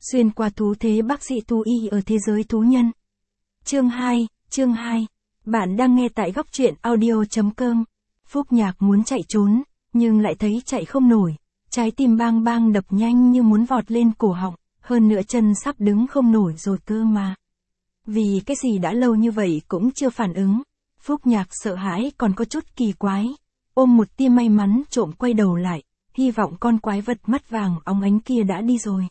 Xuyên qua thú thế bác sĩ thú y ở thế giới thú nhân. Chương 2. Bạn đang nghe tại góc truyện audio.com. Phúc Nhạc muốn chạy trốn, nhưng lại thấy chạy không nổi. Trái tim bang bang đập nhanh như muốn vọt lên cổ họng, hơn nữa chân sắp đứng không nổi rồi cơ mà. Vì cái gì đã lâu như vậy cũng chưa phản ứng. Phúc Nhạc sợ hãi còn có chút kỳ quái. Ôm một tia may mắn trộm quay đầu lại, hy vọng con quái vật mắt vàng óng ánh kia đã đi rồi.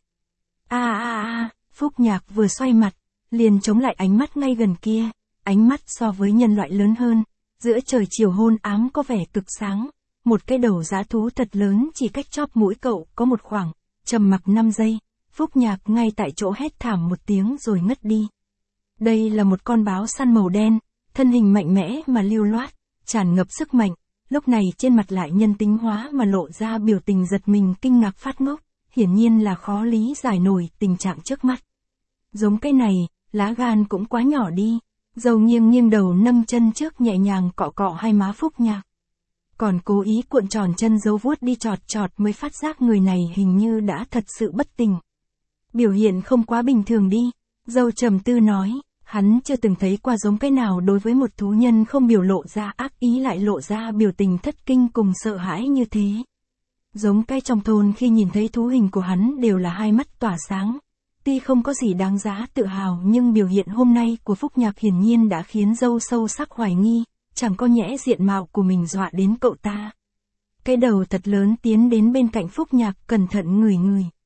Phúc Nhạc vừa xoay mặt, liền chống lại ánh mắt ngay gần kia, ánh mắt so với nhân loại lớn hơn, giữa trời chiều hôn ám có vẻ cực sáng, một cái đầu dã thú thật lớn chỉ cách chóp mũi cậu có một khoảng, trầm mặc 5 giây, Phúc Nhạc ngay tại chỗ hét thảm một tiếng rồi ngất đi. Đây là một con báo săn màu đen, thân hình mạnh mẽ mà lưu loát, tràn ngập sức mạnh, lúc này trên mặt lại nhân tính hóa mà lộ ra biểu tình giật mình kinh ngạc phát ngốc. Hiển nhiên là khó lý giải nổi tình trạng trước mắt. Giống cái này, lá gan cũng quá nhỏ đi. Dâu nghiêng đầu nâng chân trước nhẹ nhàng cọ cọ hai má Phúc Nhạc. Còn cố ý cuộn tròn chân dấu vuốt đi chọt mới phát giác người này hình như đã thật sự bất tỉnh. Biểu hiện không quá bình thường đi. Dâu trầm tư nói, hắn chưa từng thấy qua giống cái nào đối với một thú nhân không biểu lộ ra ác ý lại lộ ra biểu tình thất kinh cùng sợ hãi như thế. Giống cái trong thôn khi nhìn thấy thú hình của hắn đều là hai mắt tỏa sáng. Tuy không có gì đáng giá tự hào nhưng biểu hiện hôm nay của Phúc Nhạc hiển nhiên đã khiến dâu sâu sắc hoài nghi, chẳng có nhẽ diện mạo của mình dọa đến cậu ta. Cái đầu thật lớn tiến đến bên cạnh Phúc Nhạc cẩn thận ngửi.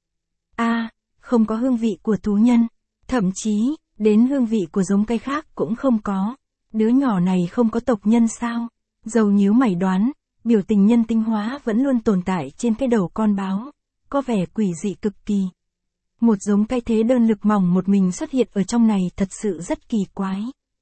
Không có hương vị của thú nhân, thậm chí, đến hương vị của giống cây khác cũng không có. Đứa nhỏ này không có tộc nhân sao? Dâu nhíu mày đoán. Biểu tình nhân tính hóa vẫn luôn tồn tại trên cái đầu con báo, có vẻ quỷ dị cực kỳ. Một giống cây thế đơn lực mỏng một mình xuất hiện ở trong này thật sự rất kỳ quái.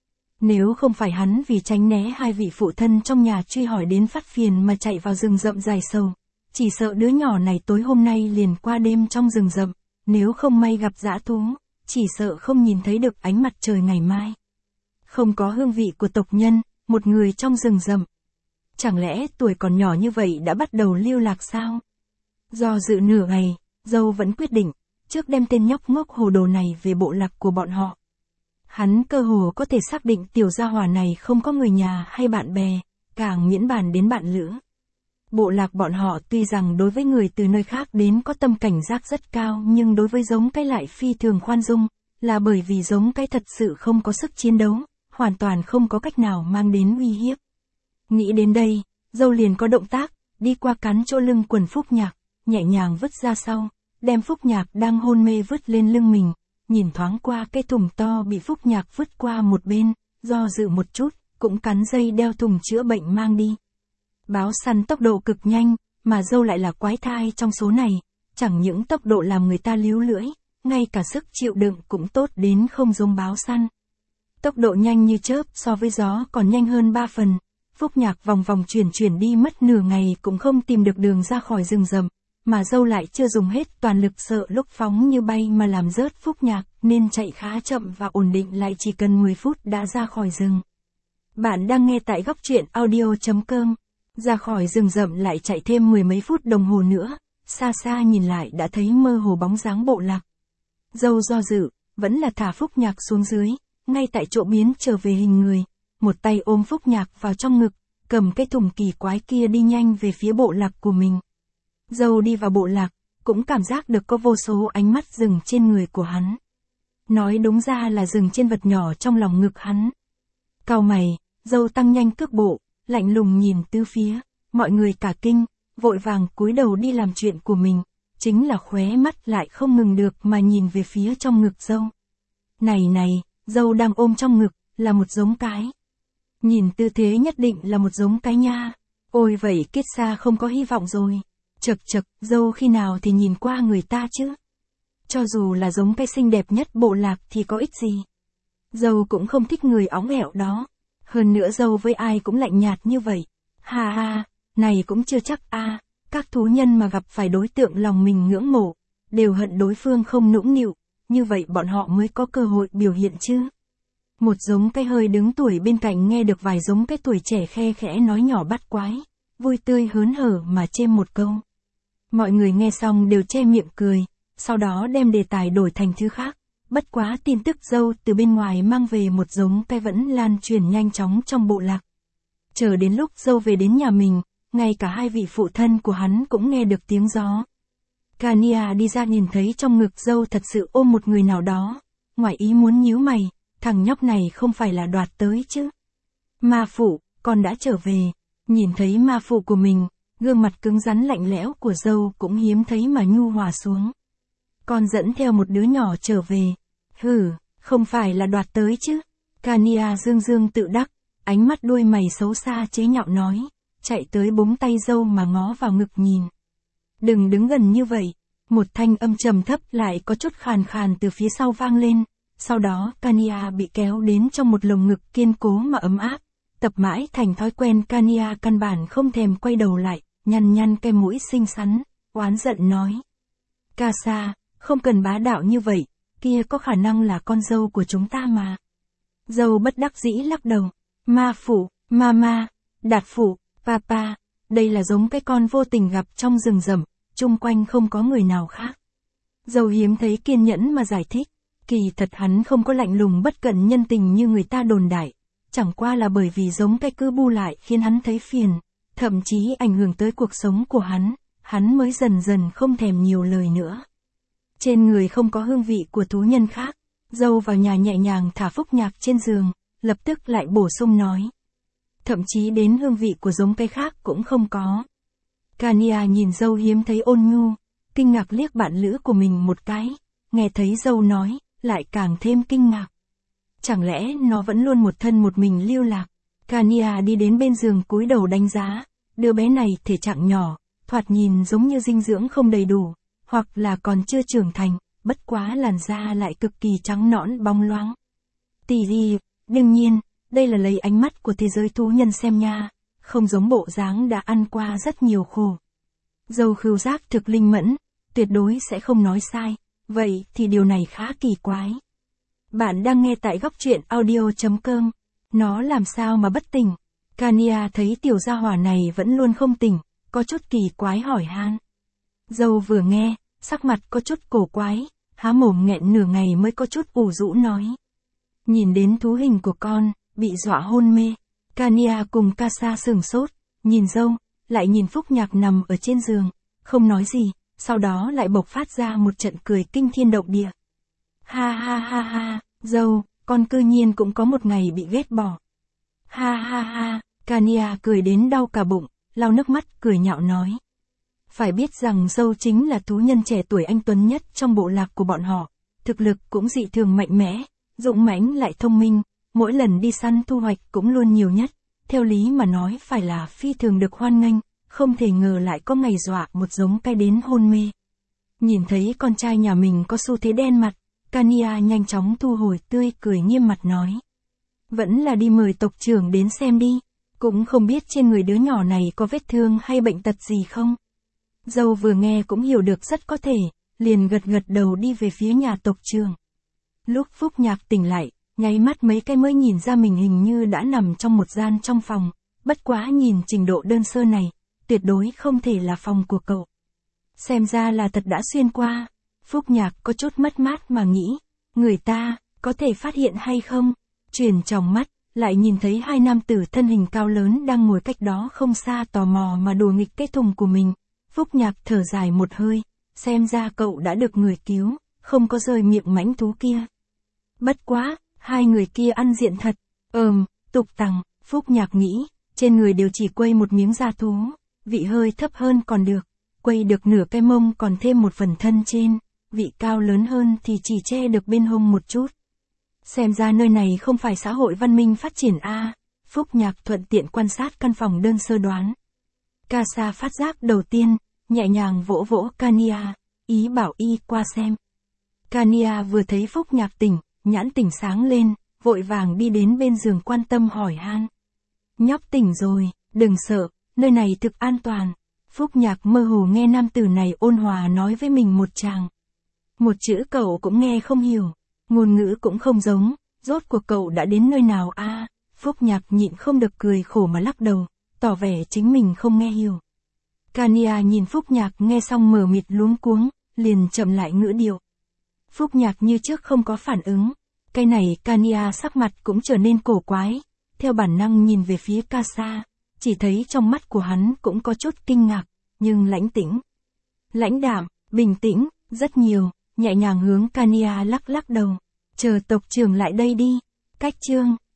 Nếu không phải hắn vì tránh né hai vị phụ thân trong nhà truy hỏi đến phát phiền mà chạy vào rừng rậm dài sâu, chỉ sợ đứa nhỏ này tối hôm nay liền qua đêm trong rừng rậm, nếu không may gặp dã thú, chỉ sợ không nhìn thấy được ánh mặt trời ngày mai. Không có hương vị của tộc nhân, một người trong rừng rậm. Chẳng lẽ tuổi còn nhỏ như vậy đã bắt đầu lưu lạc sao? Do dự nửa ngày, dâu vẫn quyết định, trước đem tên nhóc ngốc hồ đồ này về bộ lạc của bọn họ. Hắn cơ hồ có thể xác định tiểu gia hỏa này không có người nhà hay bạn bè, càng miễn bàn đến bạn lữ. Bộ lạc bọn họ tuy rằng đối với người từ nơi khác đến có tâm cảnh giác rất cao nhưng đối với giống cái lại phi thường khoan dung, là bởi vì giống cái thật sự không có sức chiến đấu, hoàn toàn không có cách nào mang đến uy hiếp. Nghĩ đến đây, dâu liền có động tác, đi qua cắn chỗ lưng quần Phúc Nhạc, nhẹ nhàng vứt ra sau, đem Phúc Nhạc đang hôn mê vứt lên lưng mình, nhìn thoáng qua cái thùng to bị Phúc Nhạc vứt qua một bên, do dự một chút, cũng cắn dây đeo thùng chữa bệnh mang đi. Báo săn tốc độ cực nhanh, mà dâu lại là quái thai trong số này, chẳng những tốc độ làm người ta líu lưỡi, ngay cả sức chịu đựng cũng tốt đến không giống báo săn. Tốc độ nhanh như chớp so với gió còn nhanh hơn 3 phần. Phúc Nhạc vòng vòng chuyển đi mất nửa ngày cũng không tìm được đường ra khỏi rừng rậm, mà dâu lại chưa dùng hết toàn lực sợ lúc phóng như bay mà làm rớt Phúc Nhạc, nên chạy khá chậm và ổn định lại chỉ cần 10 phút đã ra khỏi rừng. Bạn đang nghe tại góc truyện audio.com. Ra khỏi rừng rậm lại chạy thêm 10 mấy phút đồng hồ nữa, xa xa nhìn lại đã thấy mơ hồ bóng dáng bộ lạc. Dâu do dự, vẫn là thả Phúc Nhạc xuống dưới, ngay tại chỗ biến trở về hình người. Một tay ôm Phúc Nhạc vào trong ngực, cầm cái thùng kỳ quái kia đi nhanh về phía bộ lạc của mình. Dâu đi vào bộ lạc, cũng cảm giác được có vô số ánh mắt dừng trên người của hắn. Nói đúng ra là dừng trên vật nhỏ trong lòng ngực hắn. Cau mày, dâu tăng nhanh cước bộ, lạnh lùng nhìn tứ phía, mọi người cả kinh, vội vàng cúi đầu đi làm chuyện của mình, chính là khóe mắt lại không ngừng được mà nhìn về phía trong ngực dâu. Này, dâu đang ôm trong ngực, là một giống cái. Nhìn tư thế nhất định là một giống cái nha. Ôi vậy kết xa không có hy vọng rồi. Chậc, dâu khi nào thì nhìn qua người ta chứ. Cho dù là giống cái xinh đẹp nhất bộ lạc thì có ích gì. Dâu cũng không thích người óng ẻo đó. Hơn nữa dâu với ai cũng lạnh nhạt như vậy. Ha, này cũng chưa chắc các thú nhân mà gặp phải đối tượng lòng mình ngưỡng mộ, đều hận đối phương không nũng nịu, như vậy bọn họ mới có cơ hội biểu hiện chứ. Một giống cái hơi đứng tuổi bên cạnh nghe được vài giống cái tuổi trẻ khe khẽ nói nhỏ bắt quái, vui tươi hớn hở mà chêm một câu. Mọi người nghe xong đều che miệng cười, sau đó đem đề tài đổi thành thứ khác. Bất quá tin tức dâu từ bên ngoài mang về một giống cây vẫn lan truyền nhanh chóng trong bộ lạc. Chờ đến lúc dâu về đến nhà mình, ngay cả hai vị phụ thân của hắn cũng nghe được tiếng gió. Kania đi ra nhìn thấy trong ngực dâu thật sự ôm một người nào đó. Ngoài ý muốn nhíu mày, thằng nhóc này không phải là đoạt tới chứ. Ma phụ, con đã trở về. Nhìn thấy ma phụ của mình, gương mặt cứng rắn lạnh lẽo của dâu cũng hiếm thấy mà nhu hòa xuống. Con dẫn theo một đứa nhỏ trở về. Hừ, không phải là đoạt tới chứ. Kania dương dương tự đắc, ánh mắt đuôi mày xấu xa chế nhạo nói, chạy tới búng tay dâu mà ngó vào ngực nhìn. Đừng đứng gần như vậy. Một thanh âm trầm thấp lại có chút khàn khàn từ phía sau vang lên. Sau đó Kania bị kéo đến trong một lồng ngực kiên cố mà ấm áp. Tập mãi thành thói quen, Kania căn bản không thèm quay đầu lại, nhăn nhăn cái mũi xinh xắn, oán giận nói. Kasa, không cần bá đạo như vậy, kia có khả năng là con dâu của chúng ta mà. Dâu bất đắc dĩ lắc đầu. Ma phụ, mama, đạt phụ, papa, đây là giống cái con vô tình gặp trong rừng rậm, chung quanh không có người nào khác. Dâu hiếm thấy kiên nhẫn mà giải thích, kỳ thật hắn không có lạnh lùng bất cận nhân tình như người ta đồn đại, chẳng qua là bởi vì giống cái cứ bu lại khiến hắn thấy phiền, thậm chí ảnh hưởng tới cuộc sống của hắn mới dần dần không thèm nhiều lời nữa. Trên người không có hương vị của thú nhân khác, dâu vào nhà nhẹ nhàng thả Phúc Nhạc trên giường, lập tức lại bổ sung nói. Thậm chí đến hương vị của giống cây khác cũng không có. Kania nhìn dâu hiếm thấy ôn nhu, kinh ngạc liếc bạn lữ của mình một cái, nghe thấy dâu nói, lại càng thêm kinh ngạc. Chẳng lẽ nó vẫn luôn một thân một mình lưu lạc? Kania đi đến bên giường cúi đầu đánh giá, đứa bé này thể trạng nhỏ, thoạt nhìn giống như dinh dưỡng không đầy đủ, hoặc là còn chưa trưởng thành, bất quá làn da lại cực kỳ trắng nõn bóng loáng. Tỷ đi, đương nhiên, đây là lấy ánh mắt của thế giới thú nhân xem nha, không giống bộ dáng đã ăn qua rất nhiều khổ. Dâu khứu giác thực linh mẫn, tuyệt đối sẽ không nói sai, vậy thì điều này khá kỳ quái. Bạn đang nghe tại góc truyện audio.com, nó làm sao mà bất tỉnh? Kania thấy tiểu gia hỏa này vẫn luôn không tỉnh, có chút kỳ quái hỏi han. Dâu vừa nghe, sắc mặt có chút cổ quái, há mồm nghẹn nửa ngày mới có chút ủ rũ nói. Nhìn đến thú hình của con, bị dọa hôn mê. Kania cùng Kasa sửng sốt, nhìn dâu, lại nhìn Phúc Nhạc nằm ở trên giường, không nói gì, sau đó lại bộc phát ra một trận cười kinh thiên động địa. Ha ha ha ha, dâu, con cư nhiên cũng có một ngày bị ghét bỏ. Ha ha ha, Kania cười đến đau cả bụng, lau nước mắt cười nhạo nói. Phải biết rằng dâu chính là thú nhân trẻ tuổi anh tuấn nhất trong bộ lạc của bọn họ, thực lực cũng dị thường mạnh mẽ, dũng mãnh lại thông minh, mỗi lần đi săn thu hoạch cũng luôn nhiều nhất, theo lý mà nói phải là phi thường được hoan nghênh, không thể ngờ lại có ngày dọa một giống cây đến hôn mê. Nhìn thấy con trai nhà mình có xu thế đen mặt, Kania nhanh chóng thu hồi tươi cười nghiêm mặt nói. Vẫn là đi mời tộc trưởng đến xem đi, cũng không biết trên người đứa nhỏ này có vết thương hay bệnh tật gì không. Dâu vừa nghe cũng hiểu được rất có thể, liền gật gật đầu đi về phía nhà tộc trưởng. Lúc Phúc Nhạc tỉnh lại, nháy mắt mấy cái mới nhìn ra mình hình như đã nằm trong một gian trong phòng, bất quá nhìn trình độ đơn sơ này, tuyệt đối không thể là phòng của cậu. Xem ra là thật đã xuyên qua. Phúc Nhạc có chút mất mát mà nghĩ, người ta, có thể phát hiện hay không? Chuyển tròng mắt, lại nhìn thấy hai nam tử thân hình cao lớn đang ngồi cách đó không xa tò mò mà đùa nghịch cái thùng của mình. Phúc Nhạc thở dài một hơi, xem ra cậu đã được người cứu, không có rơi miệng mãnh thú kia. Bất quá, hai người kia ăn diện thật, tục tằng, Phúc Nhạc nghĩ, trên người đều chỉ quây một miếng da thú, vị hơi thấp hơn còn được, quây được nửa cái mông còn thêm một phần thân trên, vị cao lớn hơn thì chỉ che được bên hông một chút. Xem ra nơi này không phải xã hội văn minh phát triển a. Phúc Nhạc thuận tiện quan sát căn phòng đơn sơ đoán. Kasa phát giác đầu tiên, nhẹ nhàng vỗ vỗ Kania, ý bảo y qua xem. Kania vừa thấy Phúc Nhạc tỉnh, nhãn tỉnh sáng lên, vội vàng đi đến bên giường quan tâm hỏi han. Nhóc tỉnh rồi, đừng sợ, nơi này thực an toàn. Phúc Nhạc mơ hồ nghe nam tử này ôn hòa nói với mình một tràng. Một chữ cậu cũng nghe không hiểu, ngôn ngữ cũng không giống, rốt cuộc cậu đã đến nơi nào a? Phúc Nhạc nhịn không được cười khổ mà lắc đầu, tỏ vẻ chính mình không nghe hiểu. Kania nhìn Phúc Nhạc nghe xong mờ mịt luống cuống, liền chậm lại ngữ điệu. Phúc Nhạc như trước không có phản ứng. Cái này Kania sắc mặt cũng trở nên cổ quái, theo bản năng nhìn về phía Casa, chỉ thấy trong mắt của hắn cũng có chút kinh ngạc, nhưng lãnh tĩnh. Lãnh đạm, bình tĩnh, rất nhiều, nhẹ nhàng hướng Kania lắc lắc đầu. Chờ tộc trưởng lại đây đi. Cách chương